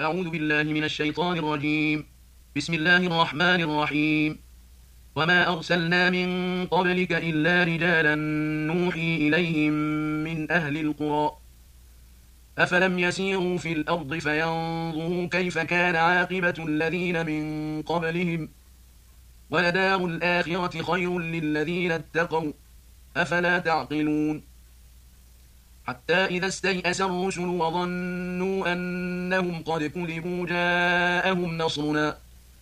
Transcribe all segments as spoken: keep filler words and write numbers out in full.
أعوذ بالله من الشيطان الرجيم. بسم الله الرحمن الرحيم. وما أرسلنا من قبلك إلا رجالا نوحي إليهم من أهل القرى أفلم يسيروا في الأرض فينظروا كيف كان عاقبة الذين من قبلهم ولدار الآخرة خير للذين اتقوا أفلا تعقلون. حتى إذا استيأس الرسل وظنوا أنهم قد كذبوا جاءهم نصرنا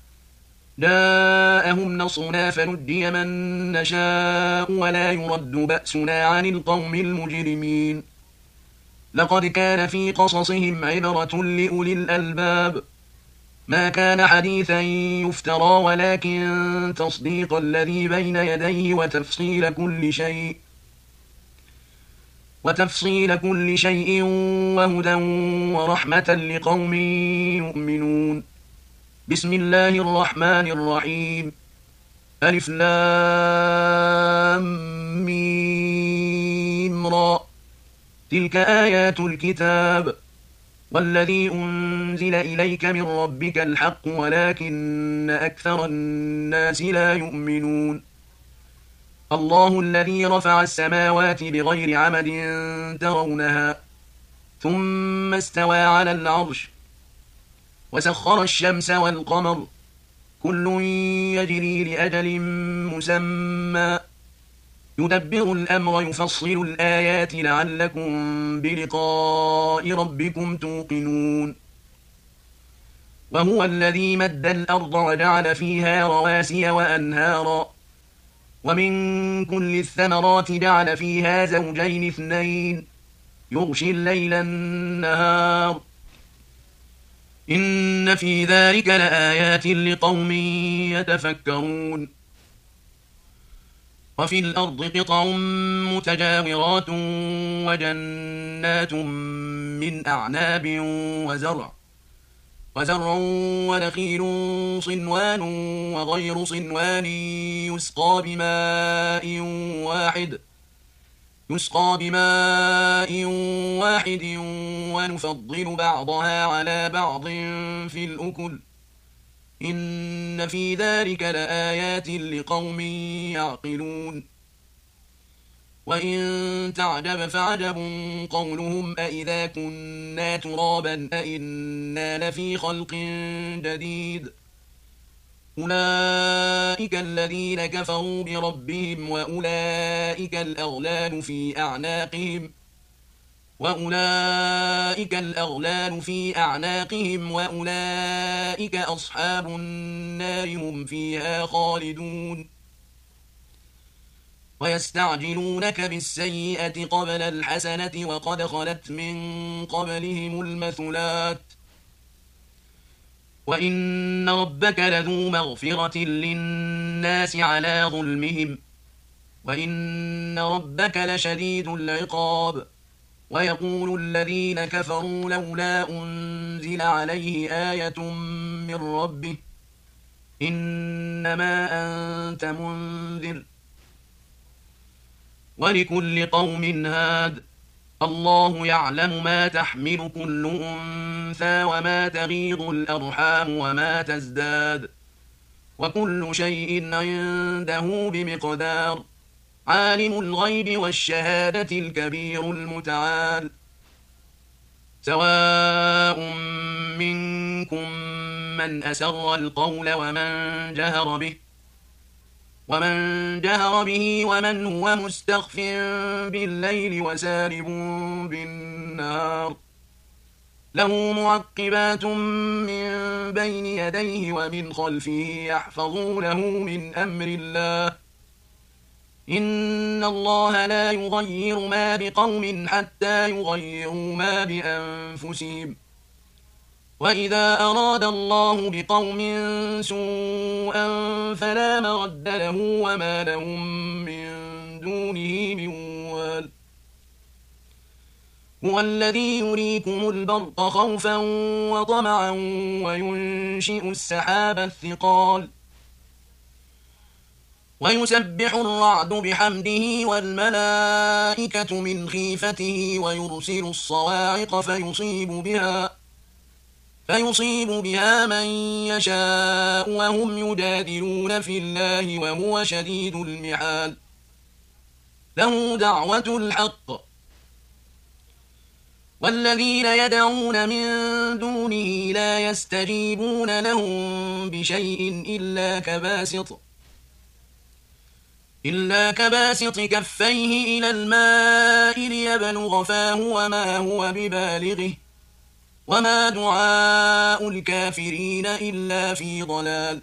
جاءهم نصرنا فنجي من نشاء ولا يرد بأسنا عن القوم المجرمين. لقد كان في قصصهم عبرة لأولي الألباب ما كان حديثا يفترى ولكن تصديق الذي بين يديه وتفصيل كل شيء وتفصيل كل شيء وهدى ورحمة لقوم يؤمنون. بسم الله الرحمن الرحيم. ألف لام ميم را. تلك آيات الكتاب والذي أنزل إليك من ربك الحق ولكن أكثر الناس لا يؤمنون. الله الذي رفع السماوات بغير عمد ترونها ثم استوى على العرش وسخر الشمس والقمر كل يجري لأجل مسمى يدبر الأمر يفصل الآيات لعلكم بلقاء ربكم توقنون. وهو الذي مد الأرض وجعل فيها رواسي وأنهارا ومن كل الثمرات جعل فيها زوجين اثنين يغشي الليل النهار إن في ذلك لآيات لقوم يتفكرون. وفي الأرض قطع متجاورات وجنات من أعناب وزرع وزرع ونخيل صنوان وغير صنوان يسقى بماء واحد يسقى بماء واحد ونفضل بعضها على بعض في الأكل إن في ذلك لآيات لقوم يعقلون. وإن تعجب فعجب قولهم أإذا كنا ترابا أإنا لفي خلق جديد أولئك الذين كفروا بربهم وأولئك الأغلال في أعناقهم وأولئك الأغلال في أعناقهم وأولئك أصحاب النار هم فيها خالدون. ويستعجلونك بالسيئة قبل الحسنة وقد خلت من قبلهم المثلات وإن ربك لذو مغفرة للناس على ظلمهم وإن ربك لشديد العقاب. ويقول الذين كفروا لولا أنزل عليه آية من ربه إنما أنت منذر ولكل قوم هاد الله يعلم ما تحمل كل أنثى وما تغيض الأرحام وما تزداد وكل شيء عنده بمقدار. عالم الغيب والشهادة الكبير المتعال. سواء منكم من أسر القول ومن جهر به ومن جهر به ومن هو مستخف بالليل وسارب بالنهار له معقبات من بين يديه ومن خلفه يحفظونه من أمر الله إن الله لا يغير ما بقوم حتى يغيروا ما بأنفسهم وإذا أراد الله بقوم سوءا فلا مرد له وما لهم من دونه من وال. هو الذي يريكم البرق خوفا وطمعا وينشئ السحاب الثقال ويسبح الرعد بحمده والملائكة من خيفته ويرسل الصواعق فيصيب بها فيصيب بها من يشاء وهم يجادلون في الله وهو شديد المحال له دعوة الحق والذين يدعون من دونه لا يستجيبون لهم بشيء إلا كباسط إلا كباسط كفيه إلى الماء ليبلغ فاه وما هو ببالغه وما دعاء الكافرين إلا في ضلال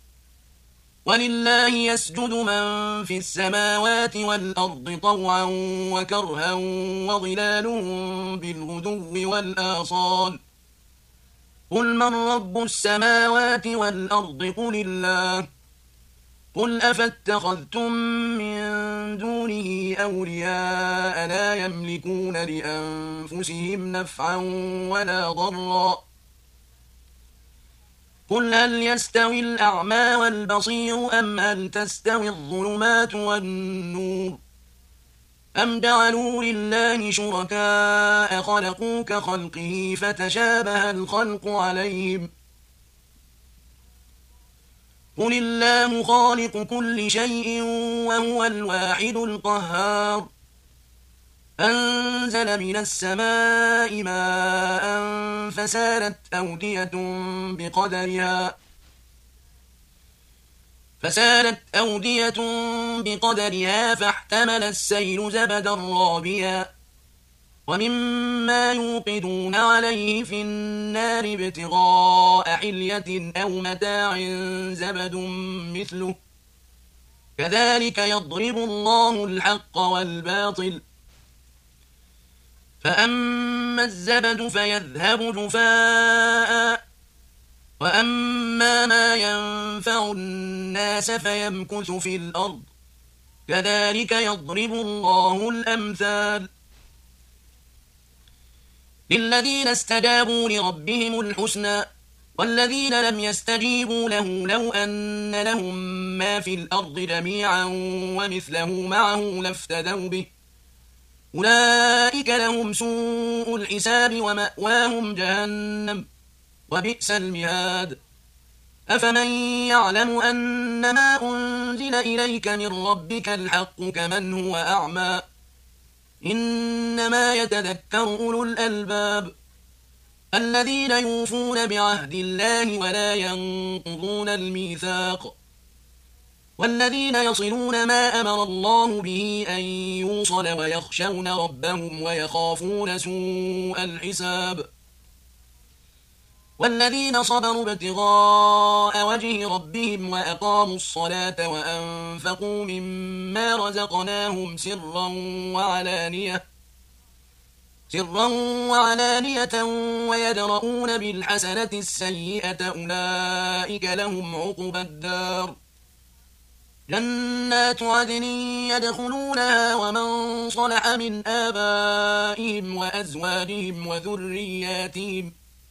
ولله يسجد من في السماوات والأرض طوعا وكرها وظلالهم بالغدو والآصال قل من رب السماوات والأرض قل الله قل أفاتخذتم من دونه أولياء لا يملكون لأنفسهم نفعا ولا ضرا قل هل يستوي الأعمى والبصير أم هل تستوي الظلمات والنور أم جعلوا لله شركاء خلقوا كخلقه فتشابه الخلق عليهم قل الله خالق كل شيء وهو الواحد القهار أنزل من السماء ماء فسالت أودية بقدرها فسالت أودية بقدرها فاحتمل السيل زبدا رابيا ومما يوقدون عليه في النار ابتغاء حلية أو متاع زبد مثله كذلك يضرب الله الحق والباطل فأما الزبد فيذهب جفاء وأما ما ينفع الناس فيمكث في الأرض كذلك يضرب الله الأمثال للذين استجابوا لربهم الحسنى والذين لم يستجيبوا له لو أن لهم ما في الأرض جميعا ومثله معه لافتدوا به أولئك لهم سوء الحساب ومأواهم جهنم وبئس المهاد أفمن يعلم أنما أنزل إليك من ربك الحق كمن هو أعمى إنما يتذكر أولو الألباب الذين يوفون بعهد الله ولا ينقضون الميثاق والذين يصلون ما أمر الله به أن يوصل ويخشون ربهم ويخافون سوء الحساب والذين صبروا ابتغاء وجه ربهم وأقاموا الصلاة وأنفقوا مما رزقناهم سرا وعلانية سرا وعلانية ويدرؤون بالحسنة السيئة أولئك لهم عقبى الدار جنات عدن يدخلونها ومن صلح من آبائهم وأزواجهم وذرياتهم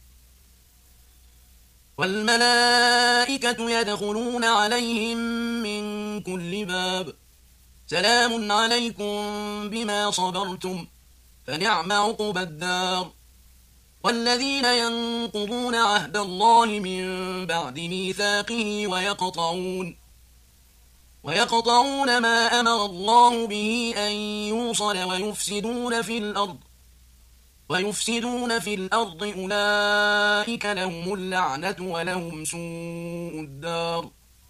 والملائكة يدخلون عليهم من كل باب سلام عليكم بما صبرتم فنعم عقبى الدار والذين ينقضون عهد الله من بعد ميثاقه ويقطعون ويقطعون ما أمر الله به أن يوصل ويفسدون في الأرض ويفسدون في الأرض أولئك لهم اللعنة ولهم سوء الدار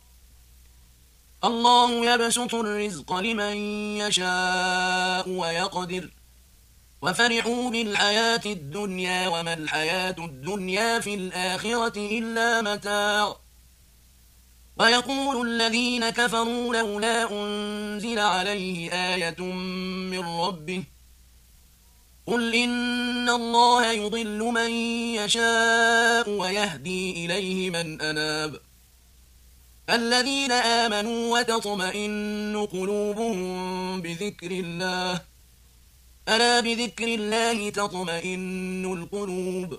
الله يبسط الرزق لمن يشاء ويقدر وفرحوا بالحياة الدنيا وما الحياة الدنيا في الآخرة إلا متاع ويقول الذين كفروا لولا أنزل عليه آية من ربه قل إن الله يضل من يشاء ويهدي إليه من أناب الذين آمنوا وتطمئن قلوبهم بذكر الله ألا بذكر الله تطمئن القلوب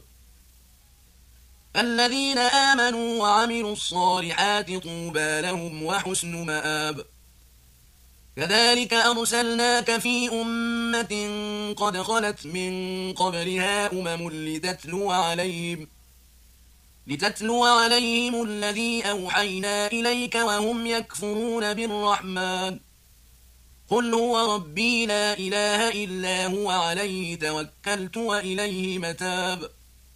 الذين آمنوا وعملوا الصالحات طوبى لهم وحسن مآب كذلك أرسلناك في أمة قد خلت من قبلها أمم لتتلو عليهم لتتلو عليهم الذي أوحينا إليك وهم يكفرون بالرحمن قل هو ربي لا إله إلا هو عليه توكلت وإليه متاب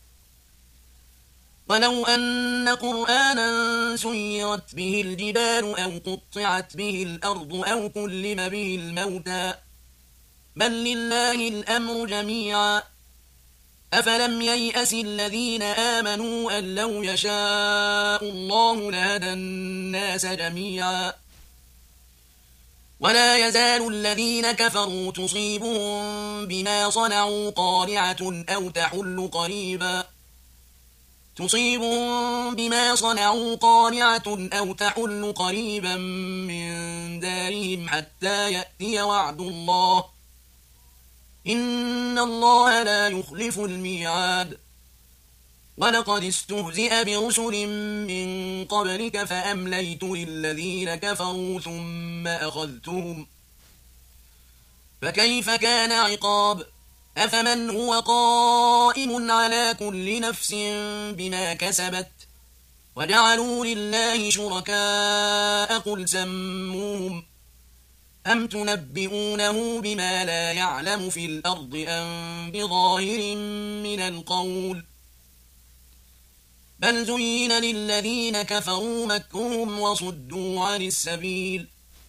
ولو أن قرآنا سيرت به الجبال أو قطعت به الأرض أو كلم به الموتى بل لله الأمر جميعا أفلم ييأس الذين آمنوا أن لو يشاء الله لهدى الناس جميعا ولا يزال الذين كفروا تصيبهم بما صنعوا قارعة أو تحل قريبا تصيبهم بما صنعوا قارعة أو تحل قريبا من دارهم حتى يأتي وعد الله إن الله لا يخلف الميعاد ولقد استهزئ برسل من قبلك فأمليت للذين كفروا ثم أخذتهم فكيف كان عقاب أفمن هو قائم على كل نفس بما كسبت وجعلوا لله شركاء قل سموهم أم تنبئونه بما لا يعلم في الأرض أم بظاهر من القول بل زين للذين كفروا مكرهم وصدوا عن السبيل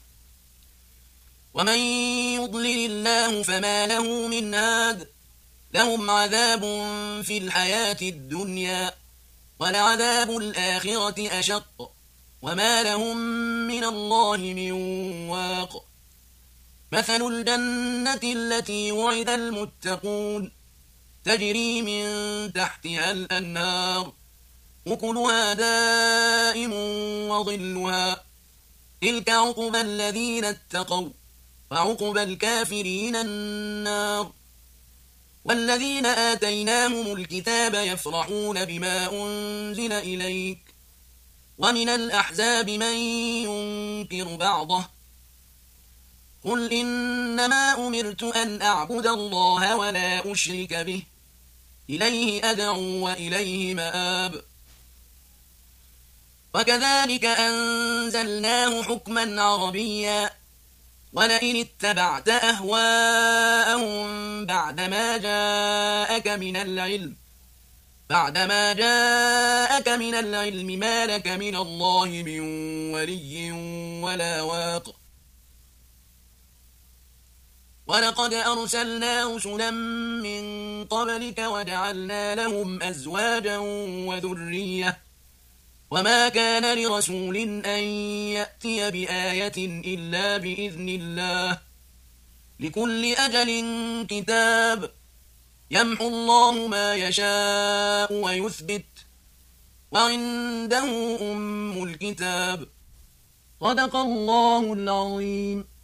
ومن يضلل الله فما له من هاد لهم عذاب في الحياة الدنيا ولعذاب الآخرة أشق وما لهم من الله من واق مثل الجنة التي وعد المتقون تجري من تحتها الأنهار أكلها دائم وظلها تلك عقبى الذين اتقوا وعقبى الكافرين النار والذين آتيناهم الكتاب يفرحون بما أنزل إليك ومن الأحزاب من ينكر بعضه قل إنما أمرت أن أعبد الله ولا أشرك به إليه أدعو وإليه مآب وكذلك أنزلناه حكما عربيا ولئن اتبعت أهواءهم بعدما جاءك من العلم بعدما جاءك من العلم ما لك من الله من ولي ولا واق ولقد أرسلنا رسلا من قبلك وجعلنا لهم أزواجا وذرية وما كان لرسول أن يأتي بآية إلا بإذن الله لكل أجل كتاب يمحو الله ما يشاء ويثبت وعنده أم الكتاب صدق الله العظيم.